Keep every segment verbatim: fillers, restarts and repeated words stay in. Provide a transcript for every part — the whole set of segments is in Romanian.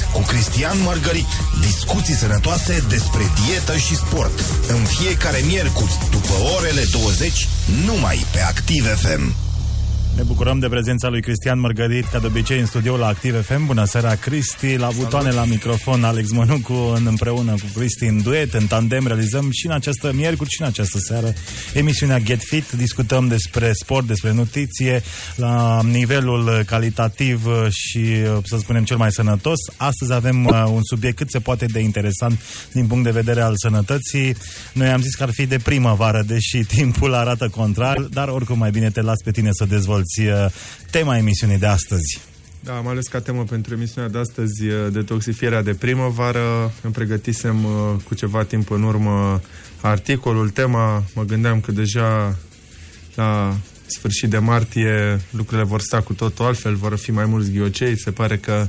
cu Cristian Margarit. Discuții sănătoase despre dietă și sport. În fiecare miercuri, după orele douăzeci, numai pe Activ F M. Ne bucurăm de prezența lui Cristian Margarit, ca de obicei, în studio la Activ F M. Bună seara, Cristi, la butoane, la microfon, Alex Mănucu, în, împreună cu Cristi, în duet, în tandem, realizăm și în această miercuri și în această seară emisiunea Get Fit. Discutăm despre sport, despre nutriție, la nivelul calitativ și, să spunem, cel mai sănătos. Astăzi avem un subiect cât se poate de interesant din punct de vedere al sănătății. Noi am zis că ar fi de primăvară, deși timpul arată contrar, dar oricum mai bine te las pe tine să dezvolți tema emisiunii de astăzi. Da, am ales ca temă pentru emisiunea de astăzi detoxifierea de primăvară. Îmi pregătisem cu ceva timp în urmă articolul, tema. Mă gândeam că deja la sfârșit de martie lucrurile vor sta cu totul altfel, vor fi mai mulți ghiocei. Se pare că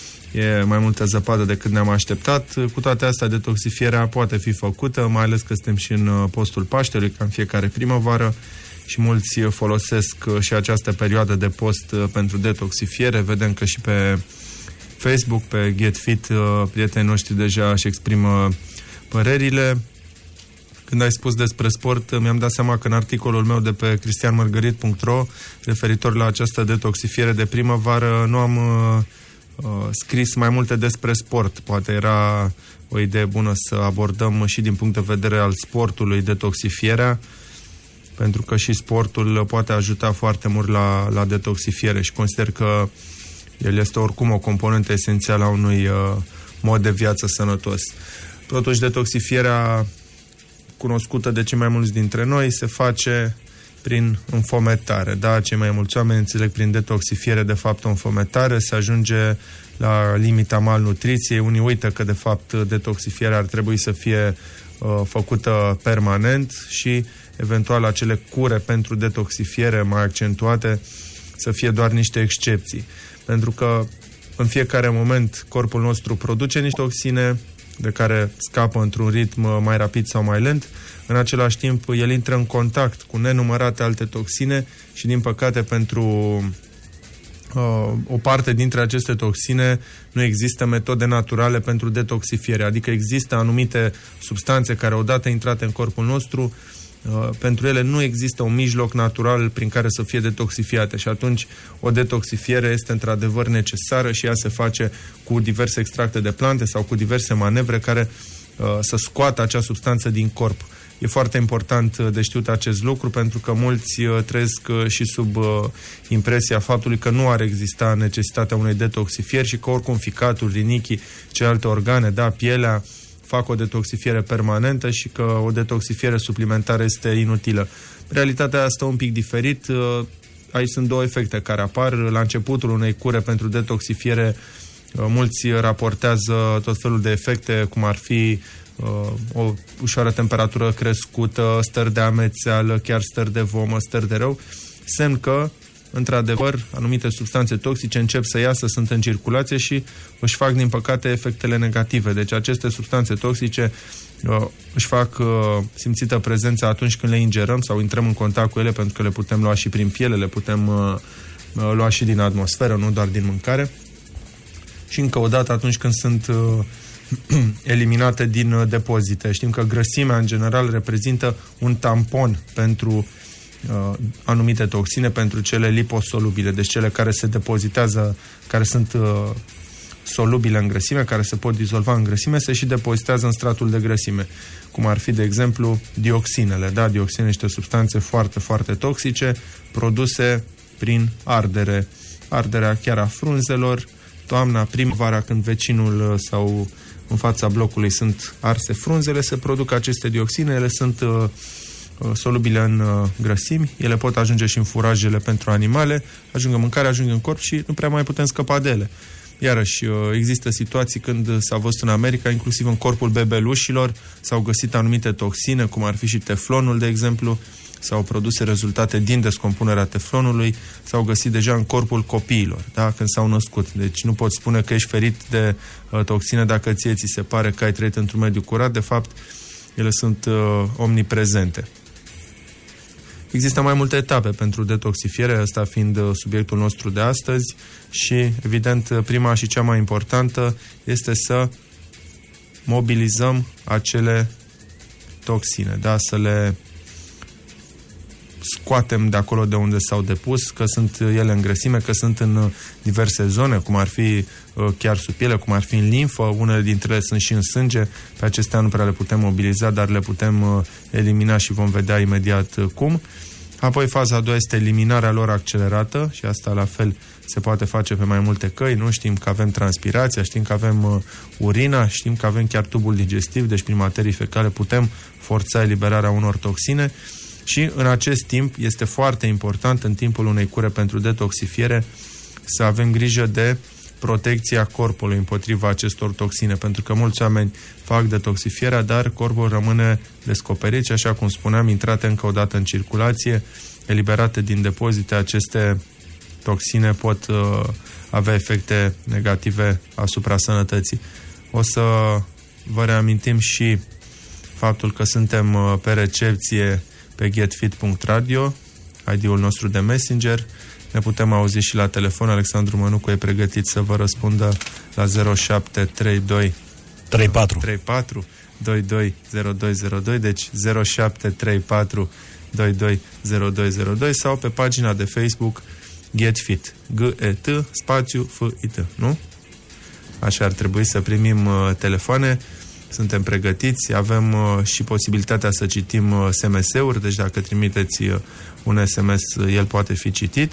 e mai multă zăpadă decât ne-am așteptat. Cu toate astea, detoxifierea poate fi făcută, mai ales că suntem și în postul Paștelui, ca în fiecare primăvară. Și mulți folosesc și această perioadă de post pentru detoxifiere. Vedem că și pe Facebook, pe Get Fit, prietenii noștri deja își exprimă părerile. Când ai spus despre sport, mi-am dat seama că în articolul meu de pe cristian margarit punct ro, referitor la această detoxifiere de primăvară, nu am uh, scris mai multe despre sport. Poate era o idee bună să abordăm și din punct de vedere al sportului detoxifierea, pentru că și sportul poate ajuta foarte mult la, la detoxifiere și consider că el este oricum o componentă esențială a unui uh, mod de viață sănătos. Totuși, detoxifierea cunoscută de cei mai mulți dintre noi se face prin înfometare. Da, cei mai mulți oameni înțeleg prin detoxifiere de fapt o înfometare, se ajunge la limita malnutriției. Unii uită că de fapt detoxifierea ar trebui să fie uh, făcută permanent și eventual acele cure pentru detoxifiere mai accentuate să fie doar niște excepții. Pentru că în fiecare moment corpul nostru produce niște toxine de care scapă într-un ritm mai rapid sau mai lent. În același timp, el intră în contact cu nenumărate alte toxine și, din păcate, pentru uh, o parte dintre aceste toxine nu există metode naturale pentru detoxifiere. Adică există anumite substanțe care, odată intrate în corpul nostru, Uh, pentru ele nu există un mijloc natural prin care să fie detoxifiate și atunci o detoxifiere este într-adevăr necesară și ea se face cu diverse extracte de plante sau cu diverse manevre care uh, să scoată acea substanță din corp. E foarte important de știut acest lucru pentru că mulți uh, trăiesc uh, și sub uh, impresia faptului că nu ar exista necesitatea unei detoxifieri și că oricum ficatul, rinichii, celelalte organe, da, pielea, fac o detoxifiere permanentă și că o detoxifiere suplimentară este inutilă. Realitatea asta un pic diferit. Aici sunt două efecte care apar. La începutul unei cure pentru detoxifiere, mulți raportează tot felul de efecte, cum ar fi o ușoară temperatură crescută, stări de amețeală, chiar stări de vomă, stări de rău, semn că într-adevăr, anumite substanțe toxice încep să iasă, sunt în circulație și își fac, din păcate, efectele negative. Deci aceste substanțe toxice uh, își fac uh, simțită prezența atunci când le ingerăm sau intrăm în contact cu ele, pentru că le putem lua și prin piele, le putem uh, lua și din atmosferă, nu doar din mâncare. Și încă o dată atunci când sunt uh, eliminate din uh, depozite. Știm că grăsimea, în general, reprezintă un tampon pentru Uh, anumite toxine, pentru cele liposolubile, deci cele care se depozitează, care sunt uh, solubile în grăsime, care se pot dizolva în grăsime, se și depozitează în stratul de grăsime, cum ar fi, de exemplu, dioxinele. Da, dioxine, niște substanțe foarte, foarte toxice, produse prin ardere. Arderea chiar a frunzelor, toamna, primăvara, când vecinul sau în fața blocului sunt arse frunzele, se produc aceste dioxine, ele sunt uh, solubile în uh, grăsimi, ele pot ajunge și în furajele pentru animale, ajung în mâncare, ajung în corp și nu prea mai putem scăpa de ele. Iarăși, uh, există situații când s-a văzut în America, inclusiv în corpul bebelușilor, s-au găsit anumite toxine, cum ar fi și teflonul, de exemplu, sau produse rezultate din descompunerea teflonului, s-au găsit deja în corpul copiilor, da? Când s-au născut. Deci nu poți spune că ești ferit de uh, toxine dacă ție ți se pare că ai trăit într-un mediu curat. De fapt, ele sunt uh, omniprezente. Există mai multe etape pentru detoxifiere, ăsta fiind subiectul nostru de astăzi și, evident, prima și cea mai importantă este să mobilizăm acele toxine, da? Să le scoatem de acolo de unde s-au depus, că sunt ele în grăsime, că sunt în diverse zone, cum ar fi chiar sub piele, cum ar fi în limfă, unele dintre ele sunt și în sânge, pe acestea nu prea le putem mobiliza, dar le putem elimina și vom vedea imediat cum. Apoi faza a doua este eliminarea lor accelerată și asta la fel se poate face pe mai multe căi, nu? Știm că avem transpirația, știm că avem uh, urina, știm că avem chiar tubul digestiv, deci prin materii fecale putem forța eliberarea unor toxine și în acest timp este foarte important, în timpul unei cure pentru detoxifiere, să avem grijă de protecția corpului împotriva acestor toxine, pentru că mulți oameni fac detoxifierea, dar corpul rămâne descoperit și, așa cum spuneam, intrate încă o dată în circulație, eliberate din depozite, aceste toxine pot uh, avea efecte negative asupra sănătății. O să vă reamintim și faptul că suntem uh, pe recepție pe getfit punct radio, I D-ul nostru de Messenger. Ne putem auzi și la telefon. Alexandru Mănucu e pregătit să vă răspundă la zero șapte trei doi trei patru trei patru doi doi zero doi zero doi, deci zero șapte trei patru doi doi zero doi zero doi sau pe pagina de Facebook GetFit, G E T spațiu F I T, nu? Așa ar trebui să primim uh, telefoane. Suntem pregătiți, avem uh, și posibilitatea să citim uh, S M S-uri, deci dacă trimiteți uh, un S M S, uh, el poate fi citit.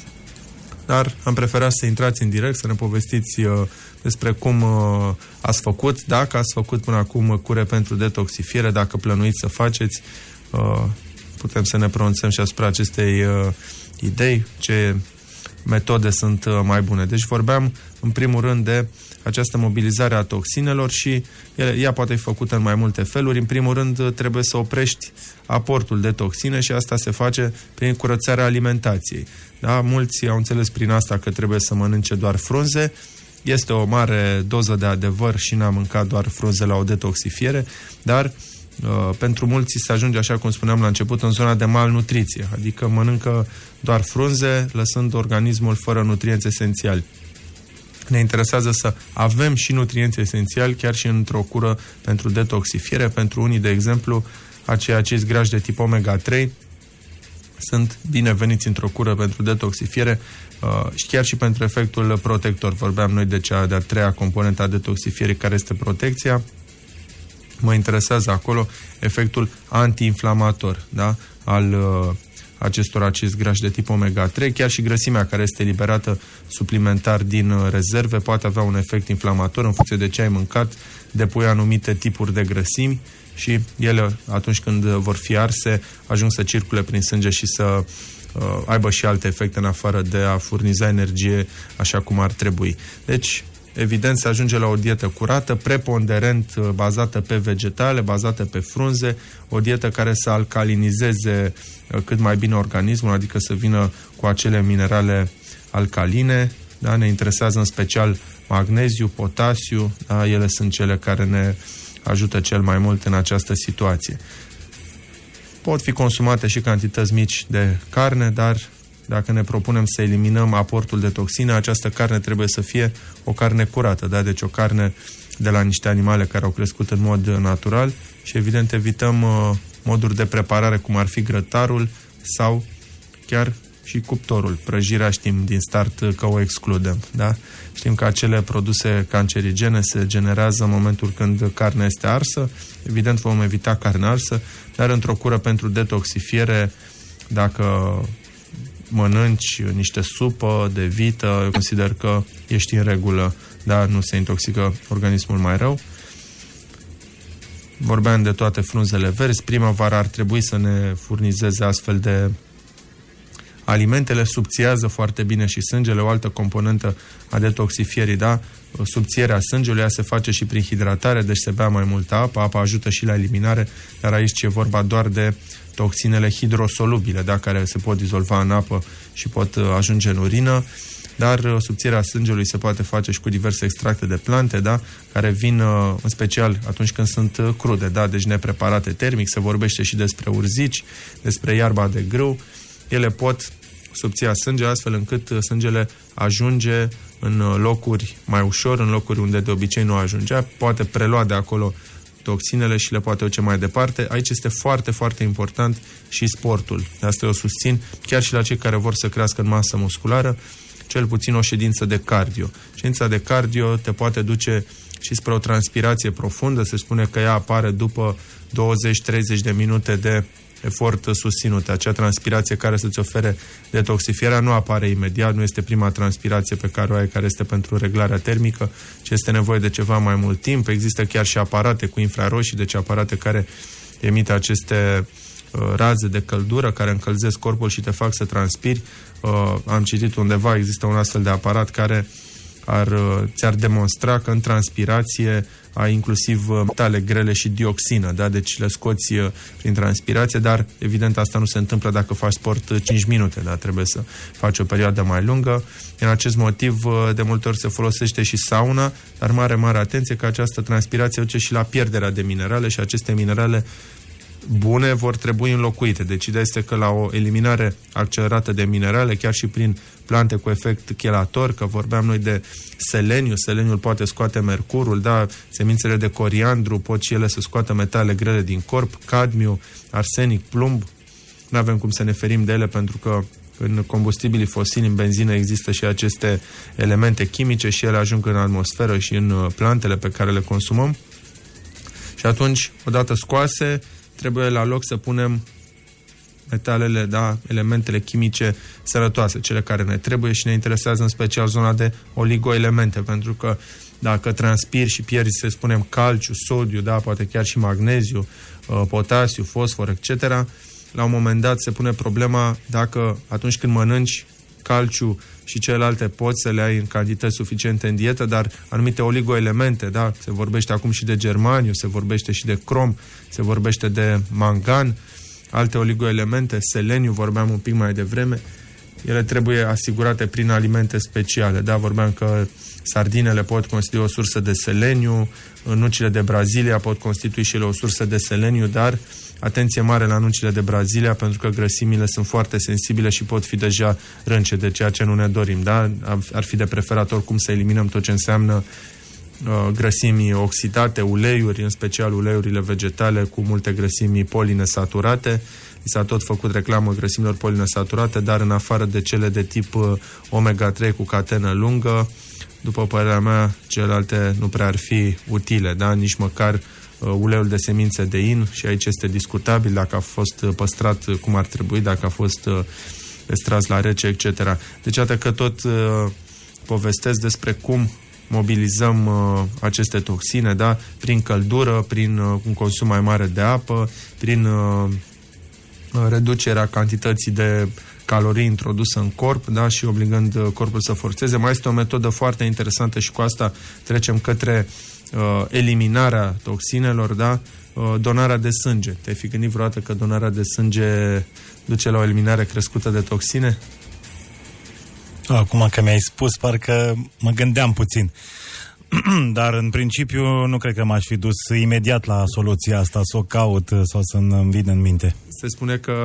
Dar am preferat să intrați în direct, să ne povestiți uh, despre cum uh, ați făcut, dacă ați făcut până acum cure pentru detoxifiere, dacă plănuiți să faceți. Uh, putem să ne pronunțăm și asupra acestei uh, idei, ce metode sunt uh, mai bune. Deci vorbeam în primul rând de această mobilizare a toxinelor și ea poate fi făcută în mai multe feluri. În primul rând trebuie să oprești aportul de toxine și asta se face prin curățarea alimentației. Da? Mulți au înțeles prin asta că trebuie să mănânce doar frunze. Este o mare doză de adevăr și n-a mâncat doar frunze la o detoxifiere, dar uh, pentru mulți se ajunge, așa cum spuneam la început, în zona de malnutriție, adică mănâncă doar frunze, lăsând organismul fără nutrienți esențiali. Ne interesează să avem și nutrienți esențiali chiar și într-o cură pentru detoxifiere. Pentru unii, de exemplu, acei acizi grași de tip omega trei sunt bineveniți într-o cură pentru detoxifiere uh, și chiar și pentru efectul protector. Vorbeam noi de cea de-a treia componentă a detoxifierii, care este protecția. Mă interesează acolo efectul antiinflamator, da? Al uh, acestor acizi grași de tip omega trei, chiar și grăsimea care este eliberată suplimentar din rezerve poate avea un efect inflamator în funcție de ce ai mâncat, depui anumite tipuri de grăsimi și ele, atunci când vor fi arse, ajung să circule prin sânge și să uh, aibă și alte efecte în afară de a furniza energie așa cum ar trebui. Deci, evident, se ajunge la o dietă curată, preponderent bazată pe vegetale, bazată pe frunze, o dietă care să alcalinizeze cât mai bine organismul, adică să vină cu acele minerale alcaline. Da? Ne interesează în special magneziu, potasiu, da? Ele sunt cele care ne ajută cel mai mult în această situație. Pot fi consumate și cantități mici de carne, dar dacă ne propunem să eliminăm aportul de toxine, această carne trebuie să fie o carne curată, da? Deci o carne de la niște animale care au crescut în mod natural și evident evităm uh, moduri de preparare cum ar fi grătarul sau chiar și cuptorul. Prăjirea știm din start că o excludem, da? Știm că acele produse cancerigene se generează în momentul când carnea este arsă, evident vom evita carnea arsă, dar într-o cură pentru detoxifiere, dacă mănânci niște supă de vită, eu consider că ești în regulă, dar nu se intoxică organismul mai rău. Vorbeam de toate frunzele verzi. Primăvara ar trebui să ne furnizeze astfel de alimentele, subțiază foarte bine și sângele, o altă componentă a detoxifierii, da? Subțierea sângelui, ea se face și prin hidratare, deci se bea mai multă apă, apa ajută și la eliminare, dar aici e vorba doar de toxinele hidrosolubile, da? Care se pot dizolva în apă și pot ajunge în urină. dar subțirea sângelui se poate face și cu diverse extracte de plante, da, care vin în special atunci când sunt crude, da, deci nepreparate termic. Se vorbește și despre urzici, despre iarba de grâu. Ele pot subția sânge astfel încât sângele ajunge în locuri mai ușor, în locuri unde de obicei nu ajungea, poate prelua de acolo toxinele și le poate duce mai departe. Aici este foarte, foarte important și sportul. De asta eu o susțin, chiar și la cei care vor să crească în masă musculară, cel puțin o ședință de cardio. Ședința de cardio te poate duce și spre o transpirație profundă. Se spune că ea apare după douăzeci treizeci de minute de efort susținut. Acea transpirație care să-ți ofere detoxifierea nu apare imediat, nu este prima transpirație pe care o ai, care este pentru reglarea termică, ci este nevoie de ceva mai mult timp. Există chiar și aparate cu infraroșii, deci aparate care emit aceste uh, raze de căldură, care încălzesc corpul și te fac să transpiri. Uh, am citit undeva, există un astfel de aparat care ar, uh, ți-ar demonstra că în transpirație ai inclusiv metale grele și dioxină, da? Deci le scoți prin transpirație, dar evident asta nu se întâmplă dacă faci sport cinci minute, da? Trebuie să faci o perioadă mai lungă. Din acest motiv, de multe ori se folosește și sauna, dar mare, mare atenție că această transpirație duce și la pierderea de minerale și aceste minerale bune vor trebui înlocuite. Deci ideea este că la o eliminare accelerată de minerale, chiar și prin plante cu efect chelator, că vorbeam noi de seleniu, seleniul poate scoate mercurul, da, semințele de coriandru pot și ele să scoată metale grele din corp, cadmiu, arsenic, plumb. Nu avem cum să ne ferim de ele pentru că în combustibilii fosili, în benzină, există și aceste elemente chimice și ele ajung în atmosferă și în plantele pe care le consumăm. Și atunci, odată scoase, trebuie la loc să punem metalele, da, elementele chimice sănătoase, cele care ne trebuie și ne interesează în special zona de oligoelemente, pentru că dacă transpiri și pierzi, să spunem, calciu, sodiu, da, poate chiar și magneziu, potasiu, fosfor, et cetera, la un moment dat se pune problema dacă atunci când mănânci calciu și celelalte poți să le ai în cantități suficiente în dietă, dar anumite oligoelemente, da, se vorbește acum și de germaniu, se vorbește și de crom, se vorbește de mangan, alte oligoelemente, seleniu, vorbeam un pic mai devreme, ele trebuie asigurate prin alimente speciale, da, vorbeam că sardinele pot constitui o sursă de seleniu, nucile de Brazilia pot constitui și ele o sursă de seleniu, dar atenție mare la nucile de Brazilia, pentru că grăsimile sunt foarte sensibile și pot fi deja rânce, de ceea ce nu ne dorim, da? Ar fi de preferat oricum să eliminăm tot ce înseamnă uh, grăsimi oxidate, uleiuri, în special uleiurile vegetale cu multe grăsimi polinesaturate. I s-a tot făcut reclamă grăsimilor polinesaturate, dar în afară de cele de tip uh, omega trei cu catenă lungă, după părerea mea, celelalte nu prea ar fi utile, da? Nici măcar uleiul de semințe de in, și aici este discutabil dacă a fost păstrat cum ar trebui, dacă a fost păstrat la rece, et cetera. Deci, iată că tot uh, povestesc despre cum mobilizăm uh, aceste toxine, da? Prin căldură, prin uh, un consum mai mare de apă, prin uh, reducerea cantității de calorii introduse în corp, da? Și obligând uh, corpul să forțeze. Mai este o metodă foarte interesantă și cu asta trecem către Uh, eliminarea toxinelor, da? Uh, donarea de sânge. Te-ai fi gândit vreodată că donarea de sânge duce la o eliminare crescută de toxine? Acum că mi-ai spus, parcă mă gândeam puțin. Dar în principiu nu cred că m-aș fi dus imediat la soluția asta, să o caut sau să-mi vină în minte. Se spune că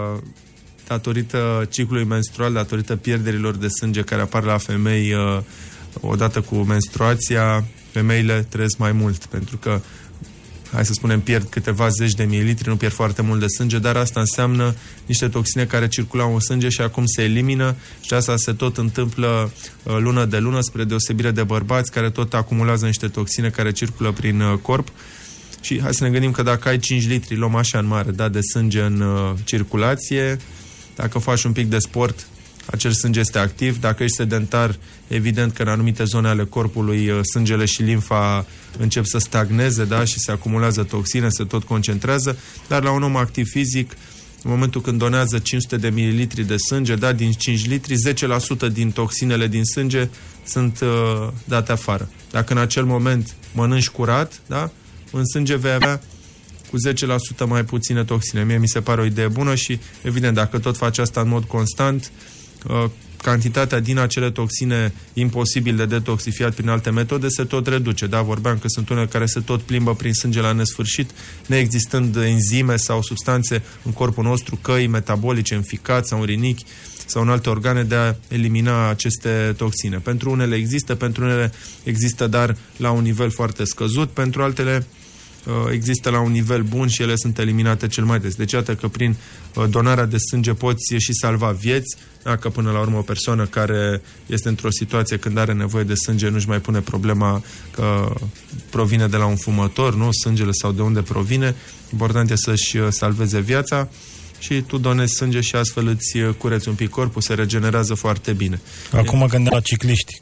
datorită ciclului menstrual, datorită pierderilor de sânge care apar la femei uh, odată cu menstruația, femeile trăiesc mai mult, pentru că, hai să spunem, pierd câteva zeci de mililitri, nu pierd foarte mult de sânge, dar asta înseamnă niște toxine care circulau în sânge și acum se elimină și asta se tot întâmplă uh, lună de lună, spre deosebire de bărbați care tot acumulează niște toxine care circulă prin uh, corp. Și hai să ne gândim că dacă ai cinci litri, luăm așa în mare, da, de sânge în uh, circulație, dacă faci un pic de sport, acel sânge este activ. Dacă ești sedentar, evident că în anumite zone ale corpului sângele și limfa încep să stagneze, da, și se acumulează toxine, se tot concentrează, dar la un om activ fizic, în momentul când donează cinci sute de mililitri de sânge, da, din cinci litri, zece la sută din toxinele din sânge sunt uh, date afară. Dacă în acel moment mănânci curat, da, în sânge vei avea cu zece la sută mai puține toxine. Mie mi se pare o idee bună și, evident, dacă tot faci asta în mod constant, cantitatea din acele toxine imposibil de detoxifiat prin alte metode se tot reduce. Da, vorbeam că sunt unele care se tot plimbă prin sânge la nesfârșit, neexistând enzime sau substanțe în corpul nostru, căi metabolice în ficat sau în rinichi sau în alte organe de a elimina aceste toxine. Pentru unele există, pentru unele există, dar la un nivel foarte scăzut, pentru altele există la un nivel bun și ele sunt eliminate cel mai des. Deci iată că prin donarea de sânge poți și salva vieți, dacă până la urmă o persoană care este într-o situație când are nevoie de sânge nu-și mai pune problema că provine de la un fumător, nu? Sângele sau de unde provine. Important e să-și salveze viața și tu donezi sânge și astfel îți cureți un pic corpul, se regenerează foarte bine. Acum mă gândeam la cicliști.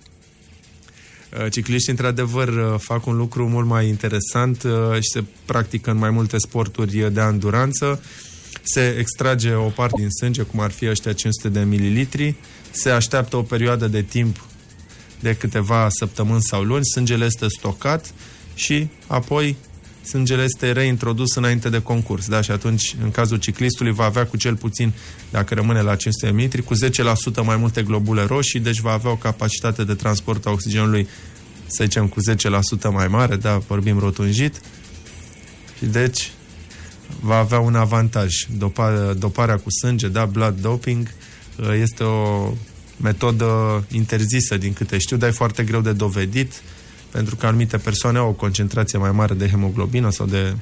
Cicliștii, într-adevăr, fac un lucru mult mai interesant și se practică în mai multe sporturi de anduranță. Se extrage o parte din sânge, cum ar fi ăștia cinci sute de mililitri, se așteaptă o perioadă de timp de câteva săptămâni sau luni, sângele este stocat și apoi sângele este reintrodus înainte de concurs. Da? Și atunci, în cazul ciclistului, va avea cu cel puțin, dacă rămâne la cinci sute de mililitri, cu zece la sută mai multe globule roșii, deci va avea o capacitate de transport a oxigenului, să zicem, cu zece la sută mai mare, da, vorbim rotunjit, și deci va avea un avantaj. Dopa, doparea cu sânge, da, blood doping, este o metodă interzisă, din câte știu, dar e foarte greu de dovedit, pentru că anumite persoane au o concentrație mai mare de hemoglobină sau de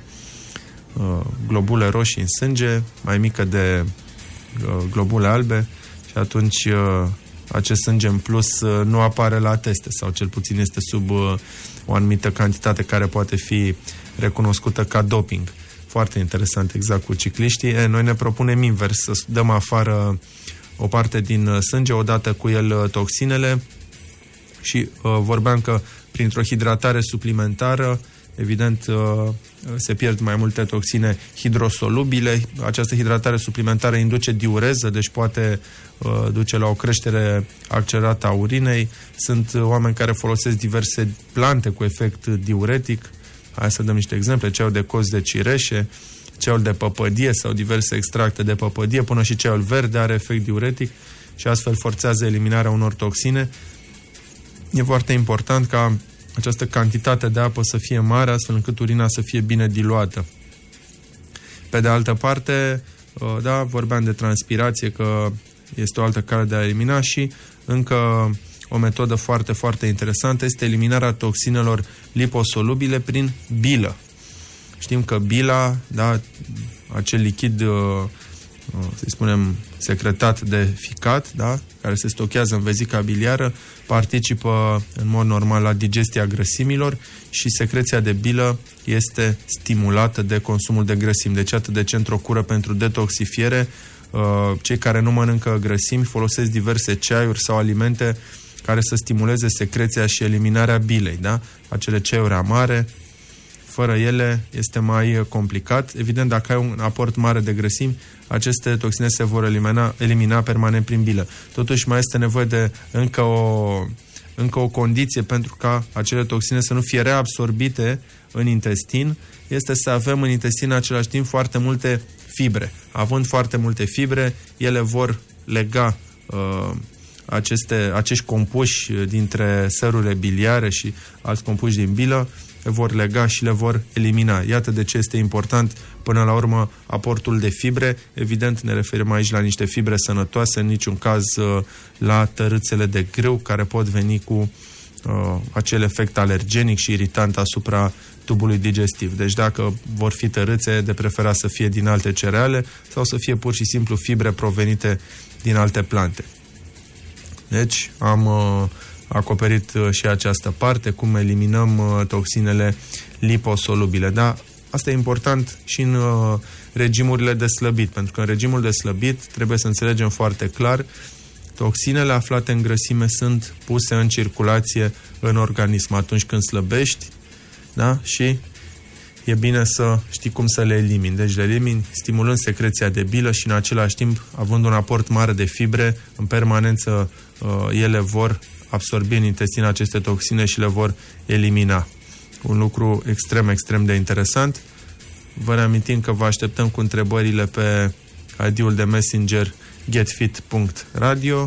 uh, globule roșii în sânge, mai mică de uh, globule albe, și atunci uh, acest sânge în plus uh, nu apare la teste, sau cel puțin este sub uh, o anumită cantitate care poate fi recunoscută ca doping. Foarte interesant exact cu cicliștii. E, noi ne propunem invers, să dăm afară o parte din uh, sânge, odată cu el uh, toxinele, și uh, vorbeam că printr-o hidratare suplimentară, evident, se pierd mai multe toxine hidrosolubile. Această hidratare suplimentară induce diureză, deci poate duce la o creștere accelerată a urinei. Sunt oameni care folosesc diverse plante cu efect diuretic. Hai să dăm niște exemple. Ceaiul de coz de cireșe, ceaiul de păpădie sau diverse extracte de păpădie, până și ceaiul verde are efect diuretic și astfel forțează eliminarea unor toxine. E foarte important ca această cantitate de apă să fie mare, astfel încât urina să fie bine diluată. Pe de altă parte, da, vorbeam de transpirație, că este o altă cale de a elimina, și încă o metodă foarte, foarte interesantă este eliminarea toxinelor liposolubile prin bilă. Știm că bila, da, acel lichid, să-i spunem, secretat de ficat, da, care se stochează în vezica biliară, participă în mod normal la digestia grăsimilor și secreția de bilă este stimulată de consumul de grăsimi. Deci atât de ce într-o cură pentru detoxifiere, cei care nu mănâncă grăsimi folosesc diverse ceaiuri sau alimente care să stimuleze secreția și eliminarea bilei, da? Acele ceaiuri amare, fără ele este mai complicat. Evident, dacă ai un aport mare de grăsimi, aceste toxine se vor elimina, elimina permanent prin bilă. Totuși mai este nevoie de încă o, încă o condiție pentru ca acele toxine să nu fie reabsorbite în intestin, este să avem în intestin în același timp foarte multe fibre. Având foarte multe fibre, ele vor lega uh, aceste, acești compuși dintre sărurile biliare și alți compuși din bilă, le vor lega și le vor elimina. Iată de ce este important până la urmă aportul de fibre. Evident, ne referim aici la niște fibre sănătoase, în niciun caz la tărâțele de grâu, care pot veni cu uh, acel efect alergenic și iritant asupra tubului digestiv. Deci dacă vor fi tărâțe, de preferat să fie din alte cereale sau să fie pur și simplu fibre provenite din alte plante. Deci am uh, acoperit uh, și această parte, cum eliminăm uh, toxinele liposolubile. Da? Asta e important și în uh, regimurile de slăbit, pentru că în regimul de slăbit trebuie să înțelegem foarte clar, toxinele aflate în grăsime sunt puse în circulație în organism atunci când slăbești, da? Și e bine să știi cum să le elimini. Deci le elimini stimulând secreția de bilă și în același timp, având un aport mare de fibre, în permanență ele vor absorbi în intestin aceste toxine și le vor elimina. Un lucru extrem, extrem de interesant. Vă reamintim că vă așteptăm cu întrebările pe I D-ul de Messenger getfit punct radio.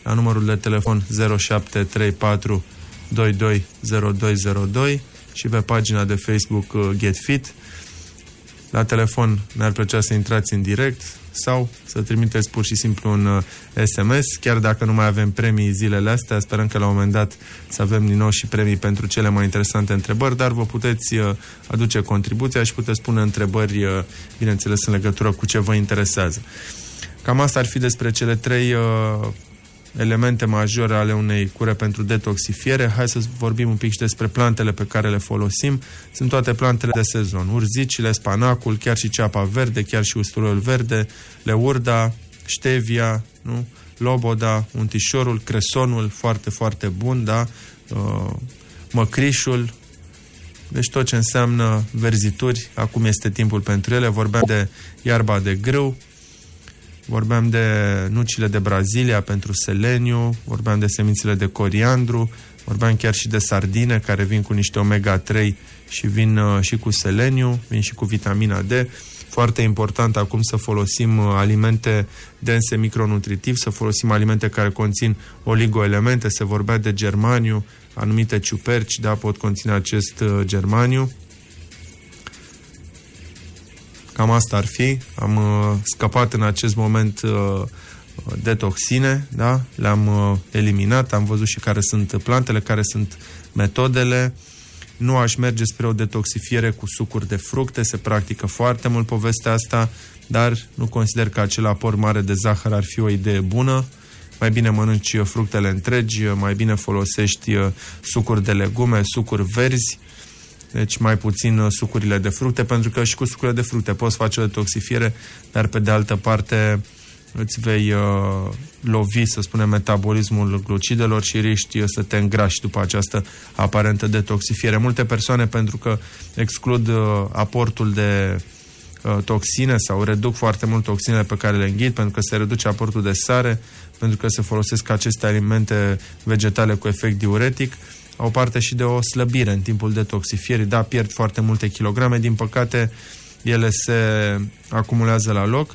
la numărul de telefon zero șapte trei patru doi doi zero doi zero doi și pe pagina de Facebook GetFit. La telefon ne-ar plăcea să intrați în direct sau să trimiteți pur și simplu un S M S, chiar dacă nu mai avem premii zilele astea. Sperăm că la un moment dat să avem din nou și premii pentru cele mai interesante întrebări, dar vă puteți aduce contribuția și puteți pune întrebări, bineînțeles, în legătură cu ce vă interesează. Cam asta ar fi despre cele trei uh, elemente majore ale unei cure pentru detoxifiere. Hai să vorbim un pic și despre plantele pe care le folosim. Sunt toate plantele de sezon. Urzicile, spanacul, chiar și ceapa verde, chiar și usturoiul verde, leurda, ștevia, nu? Loboda, untișorul, cresonul, foarte, foarte bun, da? Uh, măcrișul. Deci tot ce înseamnă verzituri, acum este timpul pentru ele. Vorbeam de iarba de grâu, vorbeam de nucile de Brazilia pentru seleniu, vorbeam de semințele de coriandru, vorbeam chiar și de sardine care vin cu niște omega trei și vin uh, și cu seleniu, vin și cu vitamina D. Foarte important acum să folosim uh, alimente dense micronutritiv, să folosim alimente care conțin oligoelemente. Se vorbea de germaniu, anumite ciuperci, da, pot conține acest uh, germaniu. Cam asta ar fi. Am uh, scăpat în acest moment uh, de toxine, da? Le-am uh, eliminat, am văzut și care sunt plantele, care sunt metodele. Nu aș merge spre o detoxifiere cu sucuri de fructe, se practică foarte mult povestea asta, dar nu consider că acel aport mare de zahăr ar fi o idee bună. Mai bine mănânci fructele întregi, mai bine folosești sucuri de legume, sucuri verzi, deci mai puțin sucurile de fructe, pentru că și cu sucurile de fructe poți face o detoxifiere, dar pe de altă parte îți vei uh, lovi, să spunem, metabolismul glucidelor și riști să te îngrași după această aparentă detoxifiere. Multe persoane, pentru că exclud uh, aportul de uh, toxine sau reduc foarte mult toxinele pe care le înghit, pentru că se reduce aportul de sare, pentru că se folosesc aceste alimente vegetale cu efect diuretic, au parte și de o slăbire în timpul detoxifierii. Da, pierd foarte multe kilograme, din păcate ele se acumulează la loc.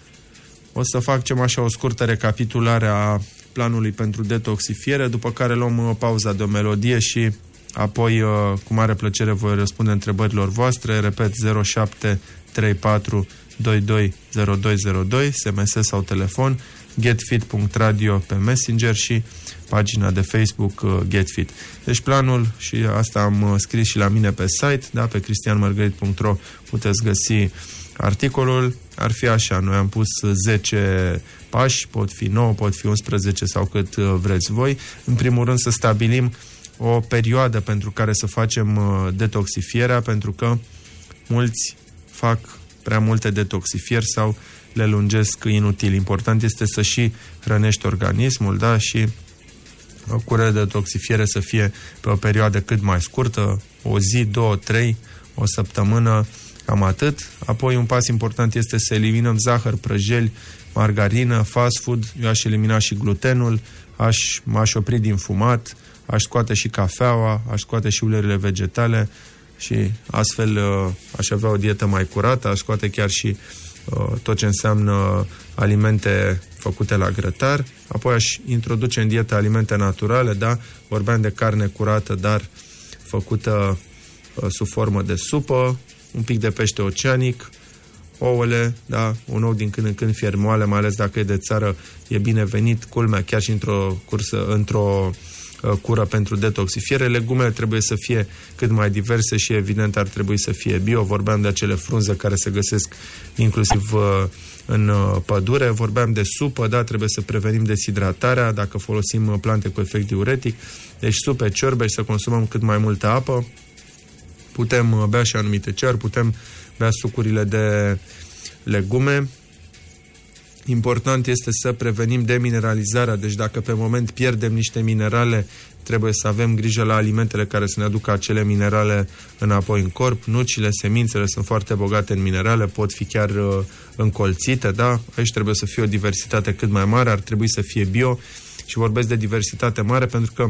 O să facem așa o scurtă recapitulare a planului pentru detoxifiere, după care luăm pauza de o melodie și apoi cu mare plăcere voi răspunde întrebărilor voastre. Repet, zero șapte trei patru doi doi zero doi zero doi, S M S sau telefon, getfit punct radio pe Messenger și pagina de Facebook uh, GetFit. Deci planul, și asta am uh, scris și la mine pe site, da, pe cristian mărgărit punct ro puteți găsi articolul. Ar fi așa, noi am pus zece pași, pot fi nouă, pot fi unsprezece sau cât uh, vreți voi. În primul rând să stabilim o perioadă pentru care să facem uh, detoxifierea, pentru că mulți fac prea multe detoxifieri sau le lungesc inutil. Important este să și hrănești organismul, da, și o cură de detoxifiere să fie pe o perioadă cât mai scurtă, o zi, două, trei, o săptămână, cam atât. Apoi un pas important este să eliminăm zahăr, prăjeli, margarină, fast food. Eu aș elimina și glutenul, aș, m-aș opri din fumat, aș scoate și cafeaua, aș scoate și uleiurile vegetale și astfel aș avea o dietă mai curată, aș scoate chiar și tot ce înseamnă alimente făcute la grătar. Apoi aș introduce în dietă alimente naturale, da? Vorbeam de carne curată, dar făcută uh, sub formă de supă, un pic de pește oceanic, ouăle, da? Un ou din când în când fier moale, mai ales dacă e de țară, e binevenit, culmea, chiar și într-o cursă, într-o uh, cură pentru detoxifiere. Legumele trebuie să fie cât mai diverse și evident ar trebui să fie bio. Vorbeam de acele frunze care se găsesc inclusiv uh, în pădure, vorbeam de supă, da, trebuie să prevenim deshidratarea dacă folosim plante cu efect diuretic, deci supe, ciorbe și să consumăm cât mai multă apă. Putem bea și anumite ceari, putem bea sucurile de legume. Important este să prevenim demineralizarea, deci dacă pe moment pierdem niște minerale, trebuie să avem grijă la alimentele care să ne aducă acele minerale înapoi în corp. Nucile, semințele sunt foarte bogate în minerale, pot fi chiar uh, încolțite, da? Aici trebuie să fie o diversitate cât mai mare, ar trebui să fie bio și vorbesc de diversitate mare pentru că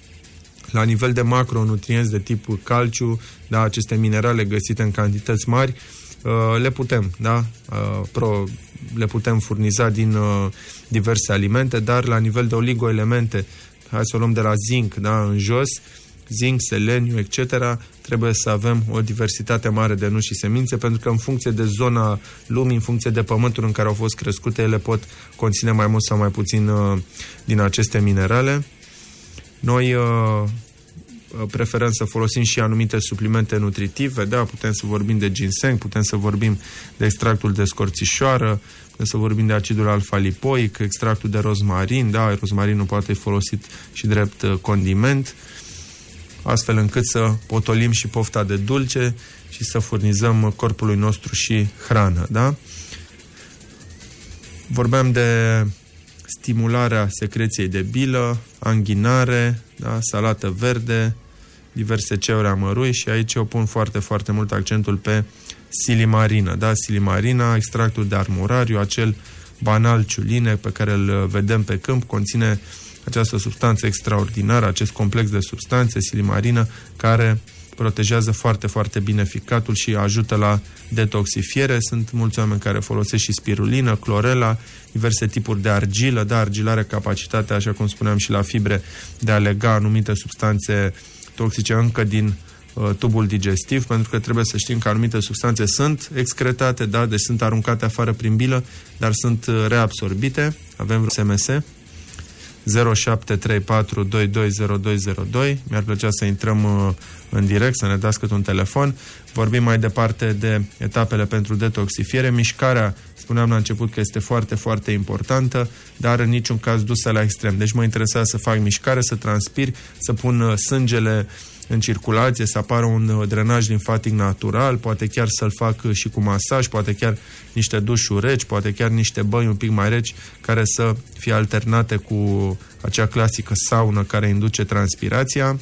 la nivel de macronutrienți de tip calciu, da, aceste minerale găsite în cantități mari, le putem, da? Pro, le putem furniza din diverse alimente, dar la nivel de oligoelemente, hai să o luăm de la zinc, da, în jos, zinc, seleniu, et cetera, trebuie să avem o diversitate mare de nuci și semințe, pentru că în funcție de zona lumii, în funcție de pământul în care au fost crescute, ele pot conține mai mult sau mai puțin uh, din aceste minerale. Noi uh, preferăm să folosim și anumite suplimente nutritive, da, putem să vorbim de ginseng, putem să vorbim de extractul de scorțișoară, putem să vorbim de acidul alfa-lipoic, extractul de rozmarin, da, rozmarinul poate fi folosit și drept uh, condiment, astfel încât să potolim și pofta de dulce și să furnizăm corpului nostru și hrană, da? Vorbeam de stimularea secreției de bilă, anghinare, da? Salată verde, diverse ceuri amărui și aici eu pun foarte, foarte mult accentul pe silimarină, da? Silimarina, extractul de armurariu, acel banal ciuline pe care îl vedem pe câmp, conține această substanță extraordinară, acest complex de substanțe, silimarină, care protejează foarte, foarte bine ficatul și ajută la detoxifiere. Sunt mulți oameni care folosesc și spirulină, clorela, diverse tipuri de argilă, da, argila are capacitatea, așa cum spuneam și la fibre, de a lega anumite substanțe toxice încă din uh, tubul digestiv, pentru că trebuie să știm că anumite substanțe sunt excretate, da, deci sunt aruncate afară prin bilă, dar sunt uh, reabsorbite. Avem S M S zero șapte trei patru doi doi zero doi zero doi. Mi-ar plăcea să intrăm uh, în direct, să ne dați cât un telefon. Vorbim mai departe de etapele pentru detoxifiere. Mișcarea, spuneam la început că este foarte, foarte importantă, dar în niciun caz dusă la extrem. Deci mă interesează să fac mișcare, să transpir, să pun uh, sângele în circulație, să apară un uh, drenaj limfatic natural, poate chiar să-l fac uh, și cu masaj, poate chiar niște dușuri reci, poate chiar niște băi un pic mai reci, care să fie alternate cu acea clasică saună care induce transpirația.